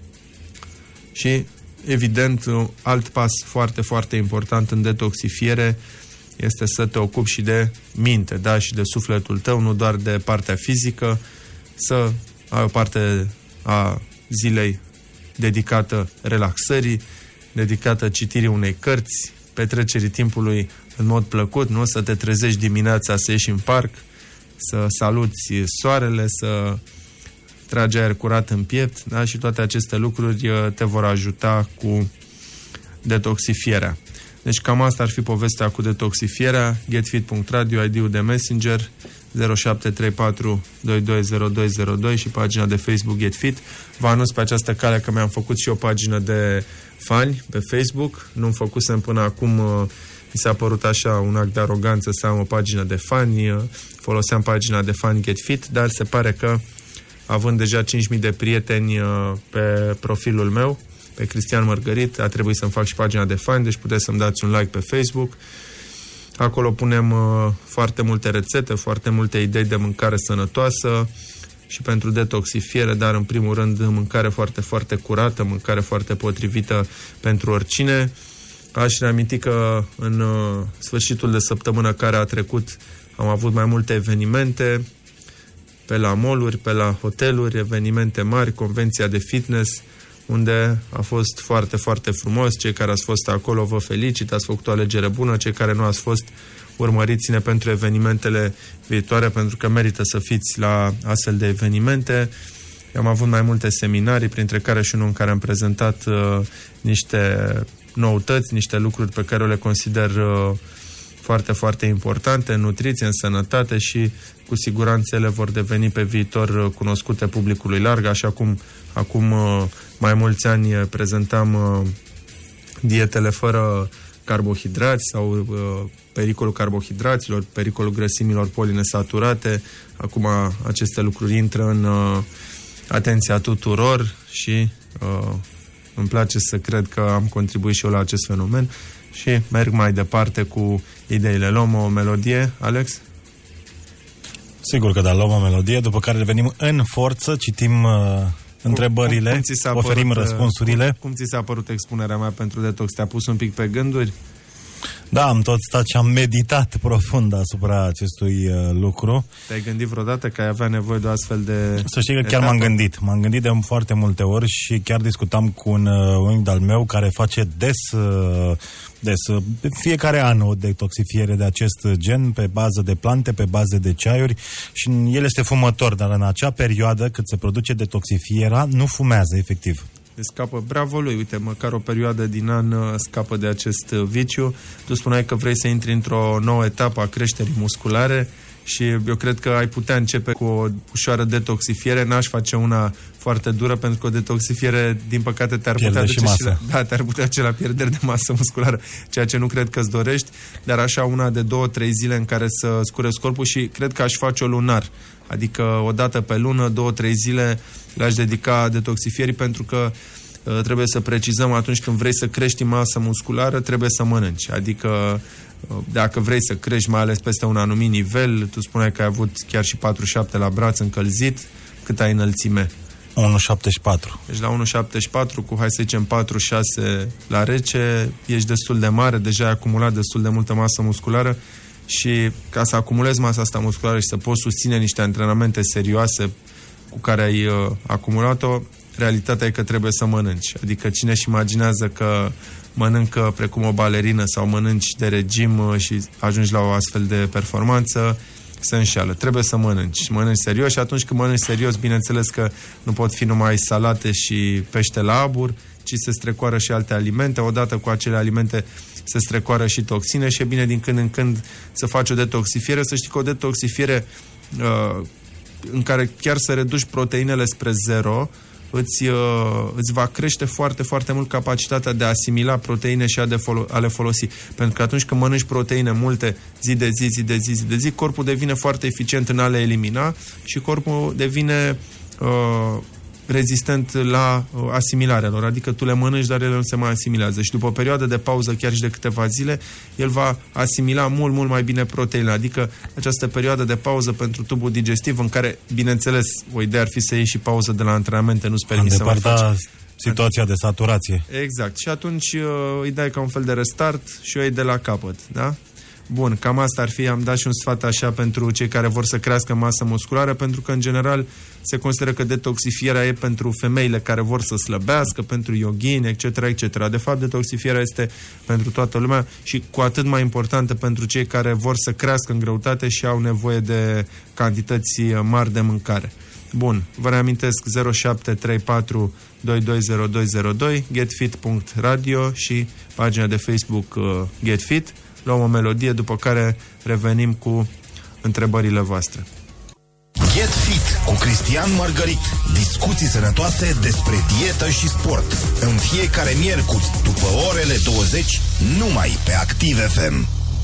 Și, evident, alt pas foarte, foarte important în detoxifiere este să te ocupi și de minte, da, și de sufletul tău, nu doar de partea fizică, să ai o parte a zilei dedicată relaxării, dedicată citirii unei cărți, petrecerii timpului în mod plăcut, nu? Să te trezești dimineața, să ieși în parc, să saluți soarele, să tragi aer curat în piept, da? Și toate aceste lucruri te vor ajuta cu detoxifierea. Deci cam asta ar fi povestea cu detoxifierea. getfit punct radio, I D-ul de Messenger zero șapte trei patru doi doi zero doi zero doi și pagina de Facebook GetFit. Vă anunț pe această cale că mi-am făcut și o pagină de fani pe Facebook. Nu-mi făcusem până acum, mi s-a părut așa un act de aroganță să am o pagină de fani. Foloseam pagina de fani GetFit, dar se pare că, având deja cinci mii de prieteni pe profilul meu, pe Cristian Mărgărit, a trebuit să-mi fac și pagina de fani, deci puteți să-mi dați un like pe Facebook. Acolo punem uh, foarte multe rețete, foarte multe idei de mâncare sănătoasă și pentru detoxifiere, dar în primul rând mâncare foarte, foarte curată, mâncare foarte potrivită pentru oricine. Aș reaminti că în uh, sfârșitul de săptămână care a trecut am avut mai multe evenimente pe la mall-uri, pe la hoteluri, evenimente mari, convenția de fitness, unde a fost foarte, foarte frumos. Cei care ați fost acolo vă felicit, ați făcut o alegere bună. Cei care nu ați fost, urmăriți-ne pentru evenimentele viitoare, pentru că merită să fiți la astfel de evenimente. Am avut mai multe seminarii, printre care și unul în care am prezentat uh, niște noutăți, niște lucruri pe care le consider uh, foarte, foarte importante în nutriție, în sănătate și cu siguranță ele vor deveni pe viitor uh, cunoscute publicului larg, așa cum acum uh, mai mulți ani prezentam uh, dietele fără carbohidrați sau uh, pericolul carbohidraților, pericolul grăsimilor polinesaturate. Acum aceste lucruri intră în uh, atenția tuturor și uh, îmi place să cred că am contribuit și eu la acest fenomen și merg mai departe cu ideile. Luăm o melodie, Alex? Sigur că da, luăm o melodie, după care revenim în forță, citim uh, întrebările, cum, cum oferim părut, răspunsurile. Cum, cum ți s-a părut expunerea mea pentru detox? Te-a pus un pic pe gânduri? Da, am tot stat și am meditat profund asupra acestui uh, lucru. Te-ai gândit vreodată că ai avea nevoie de o astfel de... Să știi că chiar m-am gândit. M-am gândit de foarte multe ori și chiar discutam cu un uh, unchi de-al meu care face des, uh, des uh, fiecare an o detoxifiere de acest gen, pe bază de plante, pe bază de ceaiuri, și el este fumător, dar în acea perioadă cât se produce detoxifierea, nu fumează, efectiv. Scapă, bravo lui, uite, măcar o perioadă din an scapă de acest viciu. Tu spuneai că vrei să intri într-o nouă etapă a creșterii musculare și eu cred că ai putea începe cu o ușoară detoxifiere. N-aș face una foarte dură, pentru că o detoxifiere, din păcate, te-ar putea duce și la, da, te-ar putea duce la pierdere de masă musculară, ceea ce nu cred că îți dorești, dar așa una de două, trei zile în care să scurezi corpul, și cred că aș face-o lunar. Adică o dată pe lună, două, trei zile le-aș dedica detoxifierii, pentru că uh, trebuie să precizăm, atunci când vrei să crești masă musculară, trebuie să mănânci. Adică uh, dacă vrei să crești, mai ales peste un anumit nivel, tu spuneai că ai avut chiar și patruzeci și șapte la braț încălzit, cât ai înălțime? unu virgulă șaptezeci și patru. Deci la unu virgulă șaptezeci și patru cu, hai să zicem, patruzeci și șase la rece, ești destul de mare, deja ai acumulat destul de multă masă musculară. Și ca să acumulezi masa asta musculară și să poți susține niște antrenamente serioase cu care ai uh, acumulat-o, realitatea e că trebuie să mănânci. Adică cine își imaginează că mănâncă precum o balerină sau mănânci de regim uh, și ajungi la o astfel de performanță, se înșeală. Trebuie să mănânci. Mănânci serios, și atunci când mănânci serios, bineînțeles că nu pot fi numai salate și pește la abur, ci se strecoară și alte alimente. Odată cu acele alimente se strecoară și toxine și e bine din când în când să faci o detoxifiere. Să știi că o detoxifiere uh, în care chiar să reduci proteinele spre zero îți, uh, îți va crește foarte, foarte mult capacitatea de a asimila proteine și a, de folo- a le folosi. Pentru că atunci când mănânci proteine multe zi de zi, zi de zi, zi de zi, corpul devine foarte eficient în a le elimina și corpul devine uh, rezistent la uh, asimilarea lor. Adică tu le mănânci, dar ele nu se mai asimilează. Și după o perioadă de pauză, chiar și de câteva zile, el va asimila mult, mult mai bine proteinele. Adică această perioadă de pauză pentru tubul digestiv, în care, bineînțeles, o idee ar fi să iei și pauză de la antrenamente, nu-ți permis să mai faci situația de saturație. Exact. Și atunci uh, îi dai ca un fel de restart și o iei de la capăt. Da? Bun, cam asta ar fi. Am dat și un sfat așa pentru cei care vor să crească masă musculară, pentru că, în general, se consideră că detoxifierea e pentru femeile care vor să slăbească, pentru yoghini, et cetera, et cetera. De fapt, detoxifierea este pentru toată lumea și cu atât mai importantă pentru cei care vor să crească în greutate și au nevoie de cantități mari de mâncare. Bun, vă reamintesc zero șapte trei patru doi doi zero doi zero doi, getfit punct radio și pagina de Facebook uh, GetFit. Luăm o melodie, după care revenim cu întrebările voastre. Get Fit cu Cristian Margarit. Discuții sănătoase despre dietă și sport. În fiecare miercuri, după orele douăzeci, numai pe Active F M.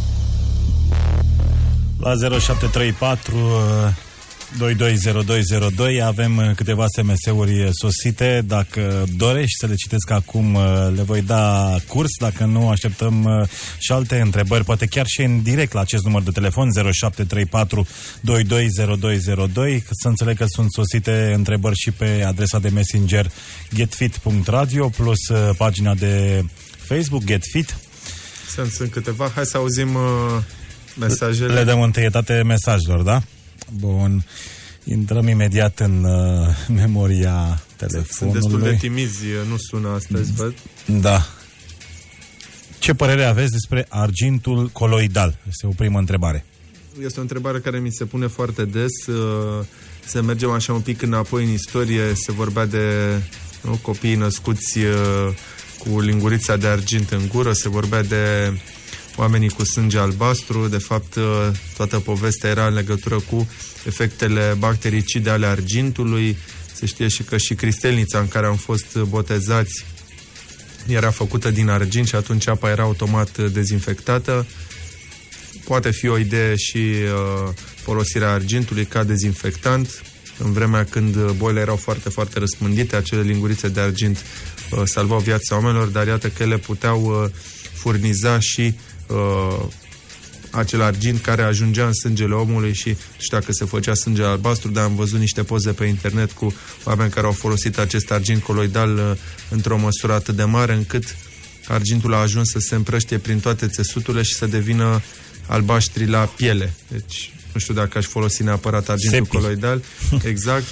La zero șapte trei patru doi doi zero doi zero doi avem câteva S M S-uri sosite. Dacă dorești să le citesc acum, le voi da curs. Dacă nu, așteptăm și alte întrebări, poate chiar și în direct la acest număr de telefon zero șapte trei patru doi doi zero doi zero doi. Să înțeleg că sunt sosite întrebări și pe adresa de Messenger getfit punct radio plus pagina de Facebook GetFit. Sunt, sunt câteva. Hai să auzim uh, mesajele. Le dăm întâietate mesajelor, da? Bun. Intrăm imediat în uh, memoria telefonului. Sunt destul de timizi, nu sună astăzi, văd. Da. Ce părere aveți despre argintul coloidal? Este o primă întrebare. Este o întrebare care mi se pune foarte des. Să mergem așa un pic înapoi în istorie. Se vorbea de nu, copiii născuți cu lingurița de argint în gură. Se vorbea de oamenii cu sânge albastru. De fapt, toată povestea era în legătură cu efectele bactericide ale argintului. Se știe și că și cristelnița în care am fost botezați era făcută din argint și atunci apa era automat dezinfectată. Poate fi o idee și uh, folosirea argintului ca dezinfectant. În vremea când bolile erau foarte, foarte răspândite, acele lingurițe de argint uh, salvau viața oamenilor, dar iată că ele puteau uh, furniza și uh, acel argint care ajungea în sângele omului și nu știu dacă se făcea sânge albastru, dar am văzut niște poze pe internet cu oameni care au folosit acest argint coloidal uh, într-o măsură atât de mare încât argintul a ajuns să se împrăștie prin toate țesuturile și să devină albaștri la piele. Deci, nu știu dacă aș folosi neapărat argintul Sepi. coloidal. Exact.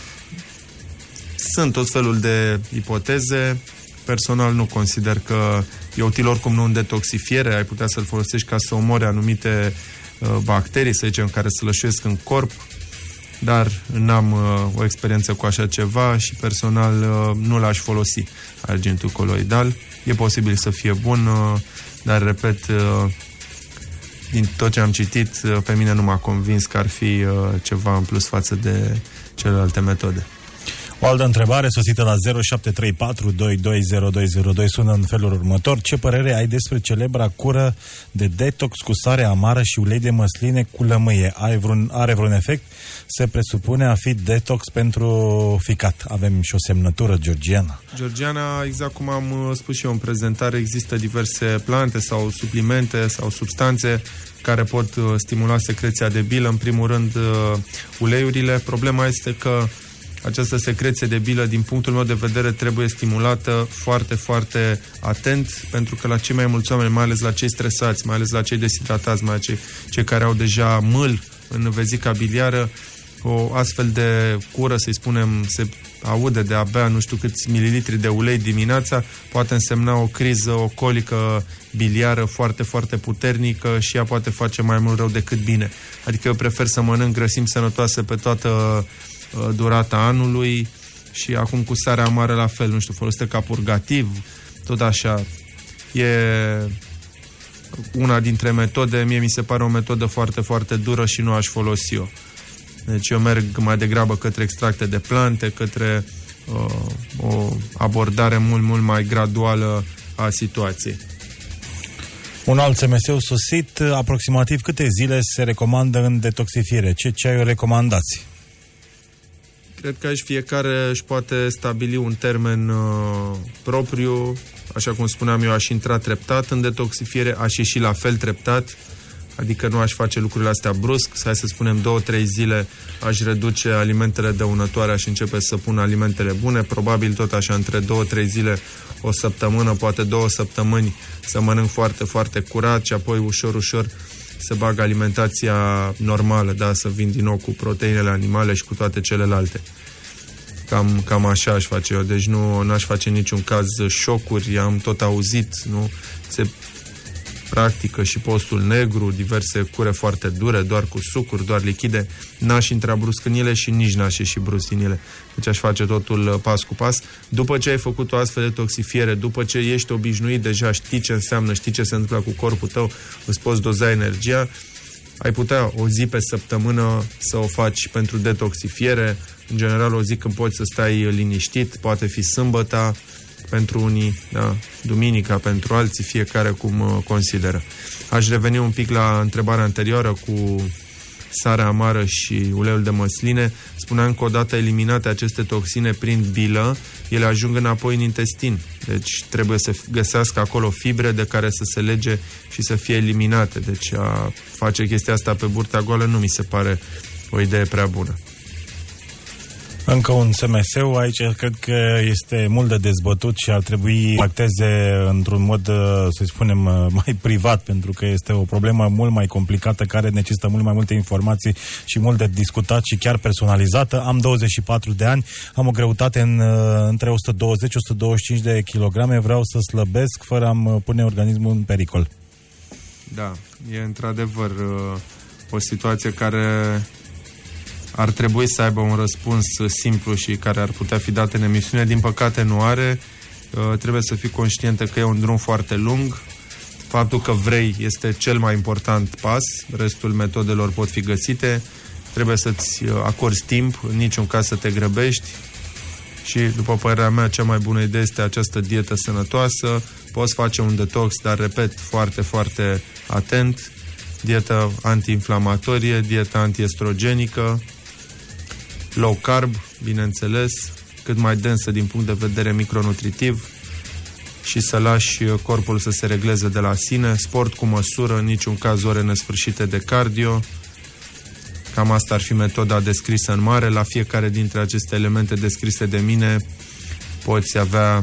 Sunt tot felul de ipoteze. Personal nu consider că e util oricum nu în detoxifiere. Ai putea să-l folosești ca să omori anumite uh, bacterii, să zicem, care slășuiesc în corp. Dar n-am uh, o experiență cu așa ceva și personal uh, nu l-aș folosi argintul coloidal. E posibil să fie bun, uh, dar, repet, uh, din tot ce am citit, uh, pe mine nu m-a convins că ar fi uh, ceva în plus față de celelalte metode. O altă întrebare sosită la zero șapte trei patru doi doi zero doi zero doi sună în felul următor. Ce părere ai despre celebra cură de detox cu sare amară și ulei de măsline cu lămâie? Are vreun, are vreun efect? Se presupune a fi detox pentru ficat. Avem și o semnătură, Georgiana. Georgiana, exact cum am spus și eu în prezentare, există diverse plante sau suplimente sau substanțe care pot stimula secreția de bilă. În primul rând, uleiurile. Problema este că această secreție de bilă, din punctul meu de vedere, trebuie stimulată foarte, foarte atent, pentru că la cei mai mulți oameni, mai ales la cei stresați, mai ales la cei deshidratați, mai ales cei, cei care au deja mâl în vezica biliară, o astfel de cură, să-i spunem, se aude de abia nu știu câți mililitri de ulei dimineața, poate însemna o criză, o colică biliară foarte, foarte puternică și ea poate face mai mult rău decât bine. Adică eu prefer să mănânc grăsimi sănătoase pe toată durata anului și acum cu sarea amară la fel, nu știu, folosită ca purgativ, tot așa. E una dintre metode, mie mi se pare o metodă foarte, foarte dură și nu aș folosi eu. Deci eu merg mai degrabă către extracte de plante, către uh, o abordare mult, mult mai graduală a situației. Un alt S M S sosit, aproximativ câte zile se recomandă în detoxifiere? Ce ceaiuri recomandați? Cred că aici fiecare își poate stabili un termen uh, propriu. Așa cum spuneam, eu aș intra treptat în detoxifiere, aș ieși la fel treptat, adică nu aș face lucrurile astea brusc. Hai să spunem două, trei zile aș reduce alimentele dăunătoare, aș începe să pun alimentele bune, probabil tot așa între două, trei zile, o săptămână, poate două săptămâni să mănânc foarte, foarte curat și apoi ușor, ușor să bag alimentația normală, da, să vin din nou cu proteinele animale și cu toate celelalte. Cam, cam așa aș face eu, deci nu aș face în niciun caz șocuri, am tot auzit, nu? Se practică și postul negru, diverse cure foarte dure, doar cu sucuri, doar lichide, n-aș intra brusc în ele și nici n-aș ieși brusc din ele. Deci aș face totul pas cu pas. După ce ai făcut o astfel de detoxifiere, după ce ești obișnuit, deja știi ce înseamnă, știi ce se întâmplă cu corpul tău, îți poți doza energia, ai putea o zi pe săptămână să o faci pentru detoxifiere. În general, o zi când poți să stai liniștit, poate fi sâmbăta pentru unii, da, duminica pentru alții, fiecare cum consideră. Aș reveni un pic la întrebarea anterioară cu sarea amară și uleiul de măsline. Spuneam că odată eliminate aceste toxine prin bilă, ele ajung înapoi în intestin. Deci trebuie să găsească acolo fibre de care să se lege și să fie eliminate. Deci a face chestia asta pe burta goală nu mi se pare o idee prea bună. Încă un S M S aici, cred că este mult de dezbătut și ar trebui să acteze într-un mod, să spunem, mai privat, pentru că este o problemă mult mai complicată, care necesită mult mai multe informații și mult de discutat și chiar personalizată. Am douăzeci și patru de ani, am o greutate în, între o sută douăzeci - o sută douăzeci și cinci de kilograme, vreau să slăbesc fără a-mi pune organismul în pericol. Da, e într-adevăr o situație care ar trebui să aibă un răspuns simplu și care ar putea fi dat în emisiune. Din păcate nu are. Trebuie să fii conștientă că e un drum foarte lung. Faptul că vrei este cel mai important pas. Restul metodelor pot fi găsite. Trebuie să-ți acorzi timp, în niciun caz să te grăbești. Și, după părerea mea, cea mai bună idee este această dietă sănătoasă. Poți face un detox, dar, repet, foarte, foarte atent. Dietă antiinflamatorie, dieta antiestrogenică, low carb, bineînțeles, cât mai densă din punct de vedere micronutritiv și să lași corpul să se regleze de la sine, sport cu măsură, în niciun caz ore nesfârșite de cardio. Cam asta ar fi metoda descrisă în mare. La fiecare dintre aceste elemente descrise de mine poți avea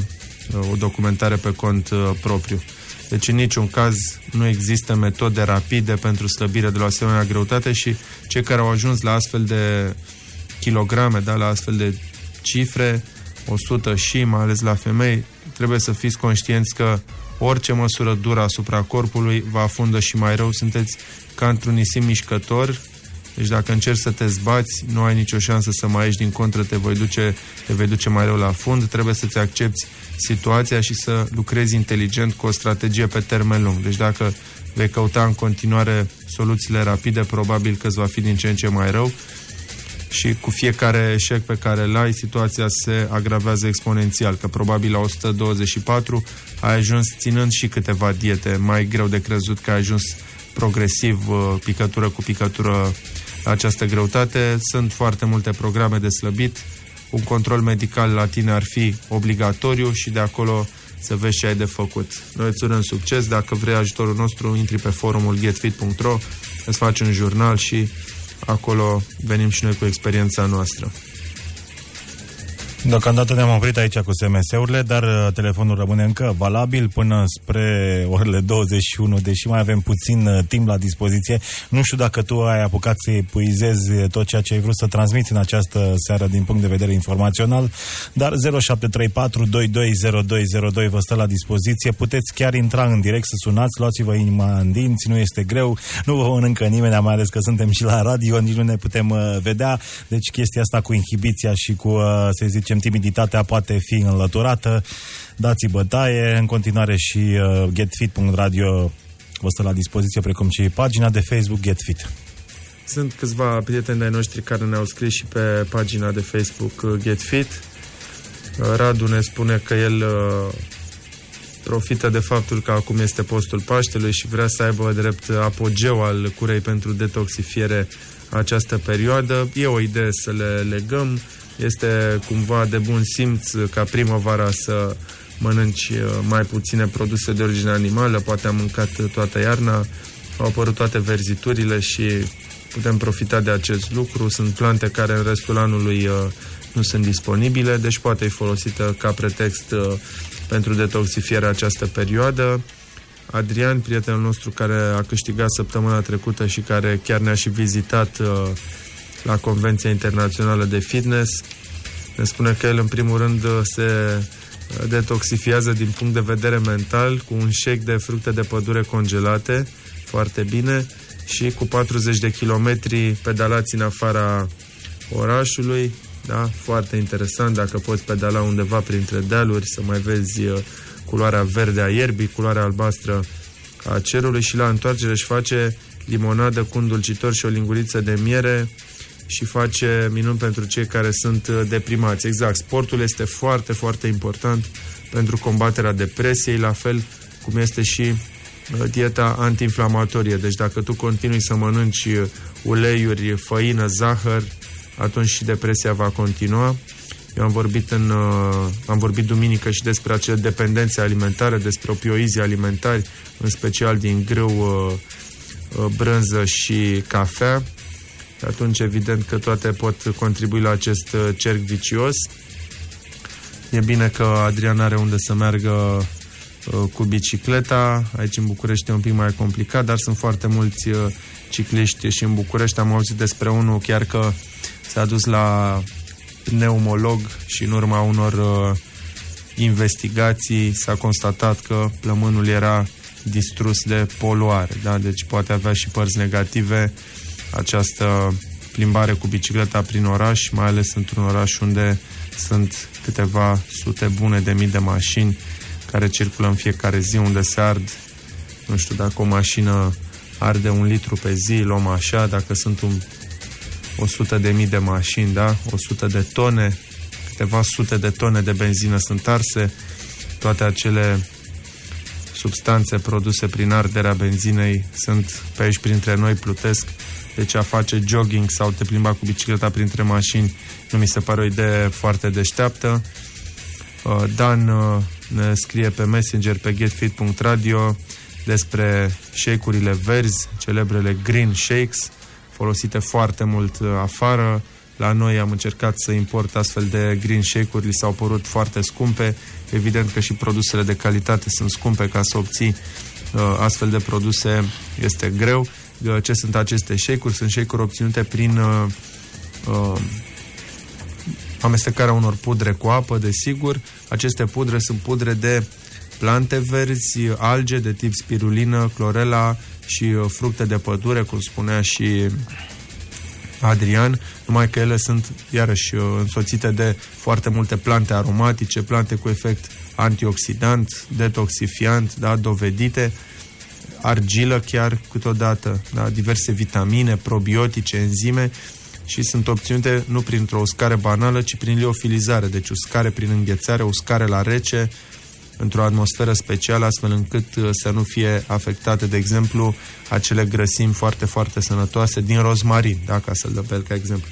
o documentare pe cont propriu. Deci în niciun caz nu există metode rapide pentru slăbire de la o asemenea greutate și cei care au ajuns la astfel de kilograme, da, la astfel de cifre, o sută și mai ales la femei, trebuie să fiți conștienți că orice măsură dură asupra corpului vă afundă și mai rău. Sunteți ca într-un nisip mișcător, deci dacă încerci să te zbați, nu ai nicio șansă să mai ieși, din contră, te vei duce, te vei duce mai rău la fund. Trebuie să-ți accepti situația și să lucrezi inteligent cu o strategie pe termen lung. Deci dacă vei căuta în continuare soluțiile rapide, probabil că îți va fi din ce în ce mai rău și cu fiecare eșec pe care îl ai, situația se agravează exponențial, că probabil la o sută douăzeci și patru ai ajuns ținând și câteva diete, mai greu de crezut că ai ajuns progresiv, picătură cu picătură, la această greutate. Sunt foarte multe programe de slăbit, un control medical la tine ar fi obligatoriu și de acolo să vezi ce ai de făcut. Noi îți urăm succes, dacă vrei ajutorul nostru, intri pe forumul get fit punct ro, îți faci un jurnal și acolo venim și noi cu experiența noastră. Deocamdată ne-am oprit aici cu S M S-urile, dar telefonul rămâne încă valabil până spre orele douăzeci și unu, deși mai avem puțin timp la dispoziție. Nu știu dacă tu ai apucat să epuizezi tot ceea ce ai vrut să transmiți în această seară din punct de vedere informațional, dar zero șapte trei patru doi doi zero doi zero doi vă stă la dispoziție. Puteți chiar intra în direct să sunați, luați-vă inima în dinți, nu este greu, nu vă mănâncă nimeni, mai ales că suntem și la radio, nici nu ne putem uh, vedea, deci chestia asta cu inhibiția și cu, uh, să zic, timiditatea poate fi înlăturată. Dați bătaie. În continuare și uh, get fit punct radio vă stă la dispoziție, precum și pagina de Facebook GetFit. Sunt câțiva prieteni ai noștri care ne-au scris și pe pagina de Facebook uh, GetFit. Uh, Radu ne spune că el uh, profită de faptul că acum este postul Paștelui și vrea să aibă drept apogeu al curei pentru detoxifiere această perioadă. E o idee să le legăm. Este cumva de bun simț ca primăvara să mănânci mai puține produse de origine animală. Poate am mâncat toată iarna, au apărut toate verziturile și putem profita de acest lucru. Sunt plante care în restul anului nu sunt disponibile, deci poate fi folosită ca pretext pentru detoxifierea această perioadă. Adrian, prietenul nostru care a câștigat săptămâna trecută și care chiar ne-a și vizitat la Convenția Internațională de Fitness, ne spune că el în primul rând se detoxifiază din punct de vedere mental cu un shake de fructe de pădure congelate, foarte bine, și cu patruzeci de kilometri pedalați în afara orașului, da? Foarte interesant, dacă poți pedala undeva printre dealuri, să mai vezi culoarea verde a ierbii, culoarea albastră a cerului, și la întoarcere își face limonadă cu un dulcitor și o linguriță de miere și face minuni pentru cei care sunt deprimați. Exact, sportul este foarte, foarte important pentru combaterea depresiei, la fel cum este și dieta antiinflamatorie. Deci dacă tu continui să mănânci uleiuri, făină, zahăr, atunci și depresia va continua. Eu am vorbit, în, am vorbit duminică și despre acele dependențe alimentare, despre opioizii alimentari, în special din grâu, brânză și cafea. Atunci, evident că toate pot contribui la acest cerc vicios. E bine că Adrian are unde să meargă uh, cu bicicleta. Aici în București e un pic mai complicat, dar sunt foarte mulți uh, cicliști și în București. Am auzit despre unul chiar că s-a dus la pneumolog și în urma unor uh, investigații s-a constatat că plămânul era distrus de poluare, da? Deci poate avea și părți negative această plimbare cu bicicleta prin oraș, mai ales într-un oraș unde sunt câteva sute bune de mii de mașini care circulă în fiecare zi, unde se ard, nu știu, dacă o mașină arde un litru pe zi, luăm așa, dacă sunt un, o sută de mii de mașini, da? o sută de tone, câteva sute de tone de benzină sunt arse, toate acele substanțe produse prin arderea benzinei sunt pe aici printre noi, plutesc. Deci a face jogging sau te plimba cu bicicleta printre mașini nu mi se pare o idee foarte deșteaptă. Dan ne scrie pe Messenger, pe get fit punct radio, despre shake-urile verzi, celebrele green shakes, folosite foarte mult afară, La noi am încercat să import astfel de green shake-uri, li s-au părut foarte scumpe. Evident că și produsele de calitate sunt scumpe, ca să obții uh, astfel de produse este greu. Uh, ce sunt aceste shake-uri? Sunt shake-uri obținute prin uh, uh, amestecarea unor pudre cu apă, desigur. Aceste pudre sunt pudre de plante verzi, alge de tip spirulină, clorela și uh, fructe de pădure, cum spunea și Adrian, numai că ele sunt iarăși însoțite de foarte multe plante aromatice, plante cu efect antioxidant, detoxifiant, da, dovedite, argilă chiar câteodată, da, diverse vitamine, probiotice, enzime, și sunt obținute nu printr-o uscare banală, ci prin liofilizare, deci uscare prin înghețare, uscare la rece, într-o atmosferă specială, astfel încât să nu fie afectate, de exemplu, acele grăsimi foarte, foarte sănătoase din rozmarin, da, ca să-l dăm pe el ca exemplu.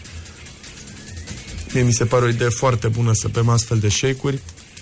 Mie mi se pare o idee foarte bună să bem astfel de shake-uri.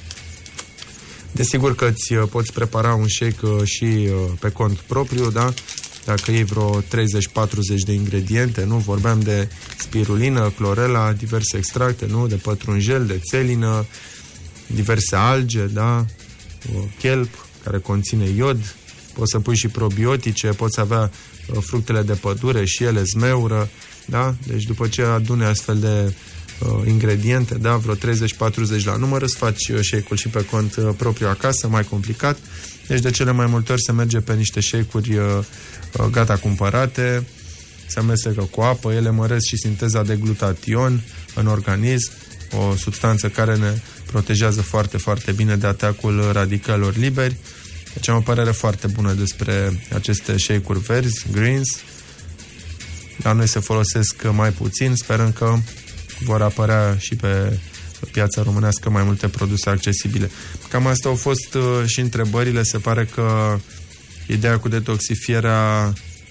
Desigur că îți poți prepara un shake și pe cont propriu, da? Dacă iei vreo treizeci patruzeci de ingrediente, nu? Vorbeam de spirulină, clorela, diverse extracte, nu? De pătrunjel, de țelină, diverse alge, da? Chelp, care conține iod, poți să pui și probiotice, poți avea uh, fructele de pădure și ele, zmeură, da? Deci după ce adune astfel de uh, ingrediente, da, vreo treizeci patruzeci la număr, îți faci uh, shake-ul și pe cont uh, propriu acasă, mai complicat. Deci de cele mai multe ori se merge pe niște shake-uri uh, uh, gata cumpărate, se amestecă cu apă, ele măresc și sinteza de glutatión în organism, o substanță care ne protejează foarte, foarte bine de atacul radicalilor liberi. Deci am o părere foarte bună despre aceste shake-uri verzi, greens. La noi se folosesc mai puțin, sperăm că vor apărea și pe piața românească mai multe produse accesibile. Cam astea au fost uh, și întrebările. Se pare că ideea cu detoxifierea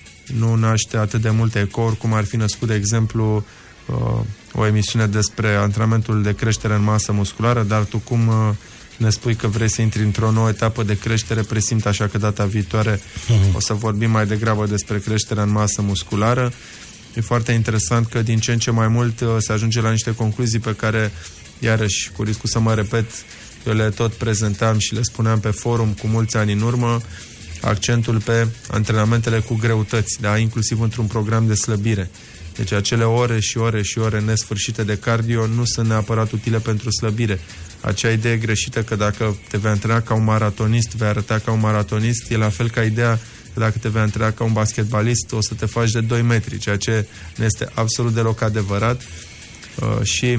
nu naște atât de multe ecouri cum ar fi născut, de exemplu, uh, o emisiune despre antrenamentul de creștere în masă musculară, dar tu cum uh, ne spui că vrei să intri într-o nouă etapă de creștere, presimt așa că data viitoare uh-huh. o să vorbim mai degrabă despre creșterea în masă musculară. E foarte interesant că din ce în ce mai mult uh, se ajunge la niște concluzii pe care, iarăși, cu riscul să mă repet, eu le tot prezentam și le spuneam pe forum cu mulți ani în urmă, accentul pe antrenamentele cu greutăți, da? Inclusiv într-un program de slăbire. Deci acele ore și ore și ore nesfârșite de cardio nu sunt neapărat utile pentru slăbire. Acea idee greșită că dacă te vei antrena ca un maratonist, vei arăta ca un maratonist, e la fel ca ideea că dacă te vei antrena ca un basketbalist, o să te faci de doi metri, ceea ce nu este absolut deloc adevărat. Uh, și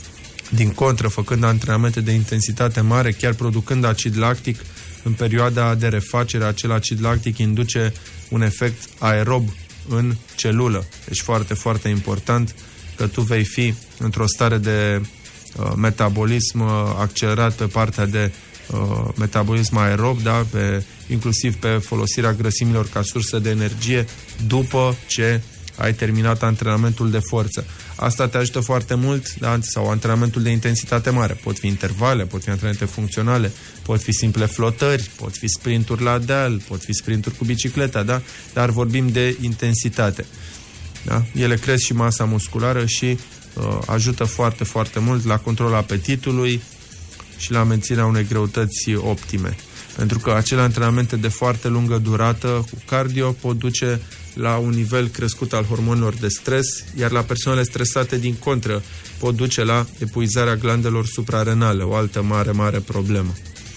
din contră, făcând antrenamente de intensitate mare, chiar producând acid lactic, în perioada de refacere, acel acid lactic induce un efect aerob în celulă. Deci foarte, foarte important că tu vei fi într-o stare de uh, metabolism uh, accelerat pe partea de uh, metabolism aerob, da? Pe, inclusiv pe folosirea grăsimilor ca sursă de energie după ce ai terminat antrenamentul de forță. Asta te ajută foarte mult, da? Sau antrenamentul de intensitate mare. Pot fi intervale, pot fi antrenamente funcționale, pot fi simple flotări, pot fi sprinturi la deal, pot fi sprinturi cu bicicleta, da? Dar vorbim de intensitate. Da? Ele cresc și masa musculară și uh, ajută foarte, foarte mult la controlul apetitului și la menținerea unei greutăți optime. Pentru că acele antrenamente de foarte lungă durată cu cardio pot duce la un nivel crescut al hormonilor de stres, iar la persoanele stresate, din contră, pot duce la epuizarea glandelor suprarenale, o altă mare, mare problemă.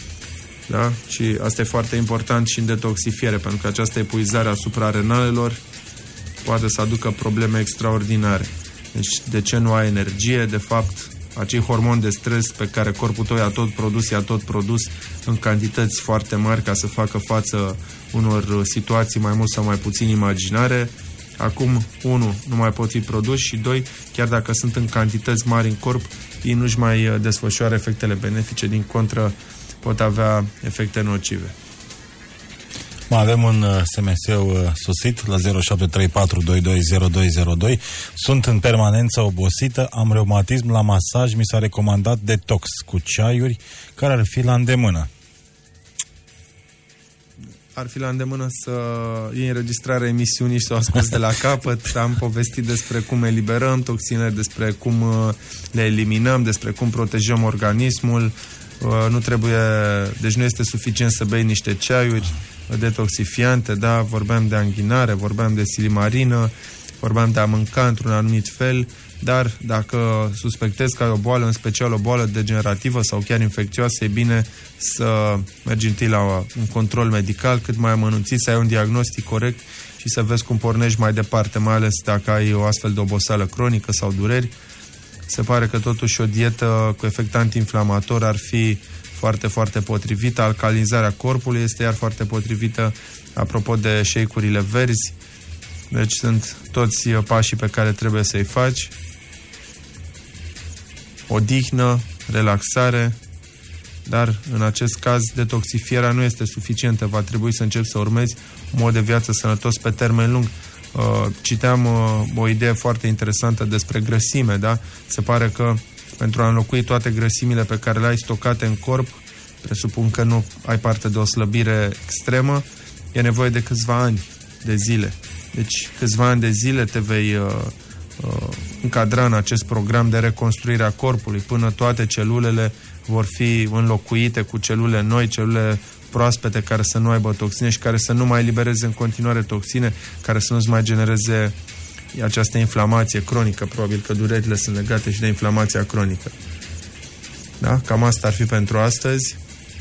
Da? Și asta e foarte important și în detoxifiere, pentru că această epuizare a suprarenalelor poate să aducă probleme extraordinare. Deci, de ce nu ai energie? De fapt, acei hormoni de stres pe care corpul tău i-a tot produs, i-a tot produs în cantități foarte mari ca să facă față unor situații mai mult sau mai puțin imaginare, acum, unu, nu mai pot fi produs și doi, chiar dacă sunt în cantități mari în corp, ei nu-și mai desfășoară efectele benefice, din contră pot avea efecte nocive. Mai avem un S M S-ul sosit la zero șapte trei patru doi doi zero doi zero doi. Sunt în permanență obosită, am reumatism, la masaj mi s-a recomandat detox cu ceaiuri, care ar fi la îndemână. ar fi la îndemână să iei înregistrarea emisiunii și să o asculți de la capăt. Am povestit despre cum eliberăm toxine, despre cum le eliminăm, despre cum protejăm organismul. Nu trebuie, deci nu este suficient să bei niște ceaiuri detoxifiante, da? Vorbeam de anghinare, vorbeam de silimarină, vorbeam de a mânca într-un anumit fel, dar dacă suspectezi că ai o boală, în special o boală degenerativă sau chiar infecțioasă, e bine să mergi întâi la un control medical cât mai amănunțit, să ai un diagnostic corect și să vezi cum pornești mai departe, mai ales dacă ai o astfel de oboseală cronică sau dureri. Se pare că totuși o dietă cu efect antiinflamator ar fi foarte, foarte potrivită. Alcalinizarea corpului este iar foarte potrivită. Apropo de shake-urile verzi, deci sunt toți pașii pe care trebuie să-i faci. Odihnă, relaxare, dar în acest caz detoxifierea nu este suficientă. Va trebui să începi să urmezi un mod de viață sănătos pe termen lung. Uh, citeam uh, o idee foarte interesantă despre grăsime, da? Se pare că pentru a înlocui toate grăsimile pe care le ai stocate în corp, presupun că nu ai parte de o slăbire extremă, e nevoie de câțiva ani de zile. Deci câțiva ani de zile te vei uh, uh, încadra în acest program de reconstruire a corpului, până toate celulele vor fi înlocuite cu celule noi, celule proaspete care să nu aibă toxine și care să nu mai elibereze în continuare toxine, care să nu-ți mai genereze această inflamație cronică. Probabil că durerile sunt legate și de inflamația cronică. Da? Cam asta ar fi pentru astăzi.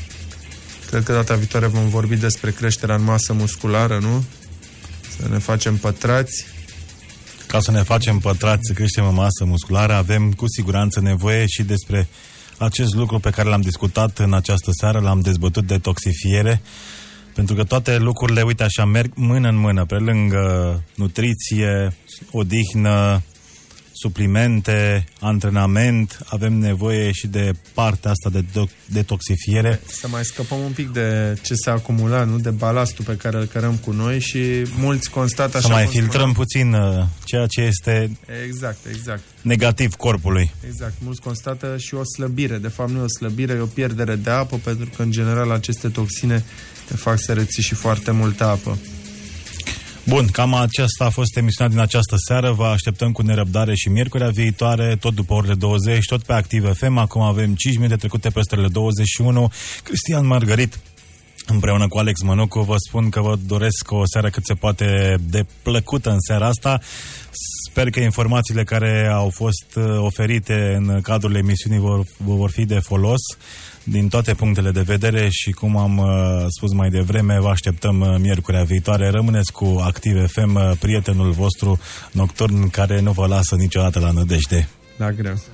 Cred că data viitoare vom vorbi despre creșterea în masă musculară, nu? Să ne facem pătrați. Ca să ne facem pătrați, să creștem în masă musculară, avem cu siguranță nevoie și despre acest lucru pe care l-am discutat în această seară, l-am dezbătut, detoxifiere, pentru că toate lucrurile, uite așa, merg mână în mână, pe lângă nutriție, odihnă, suplimente, antrenament, avem nevoie și de partea asta de detoxifiere. Să mai scăpăm un pic de ce s-a acumulat, nu? De balastul pe care îl cărăm cu noi și mulți constată așa... Să mai filtrăm puțin uh, ceea ce este exact, exact. negativ corpului. Exact, mulți constată și o slăbire. De fapt nu e o slăbire, e o pierdere de apă, pentru că în general aceste toxine te fac să reții și foarte multă apă. Bun, cam aceasta a fost emisiunea din această seară. Vă așteptăm cu nerăbdare și miercurea viitoare, tot după orele douăzeci, tot pe Activ F M. Acum avem cinci minute trecute peste orele douăzeci și unu. Cristian Margarit, împreună cu Alex Mănucu, vă spun că vă doresc o seară cât se poate de plăcută în seara asta. Sper că informațiile care au fost oferite în cadrul emisiunii vor, vor fi de folos din toate punctele de vedere și, cum am uh, spus mai devreme, vă așteptăm uh, miercurea viitoare. Rămâneți cu Activ F M, uh, prietenul vostru nocturn care nu vă lasă niciodată la nădejde. La greu.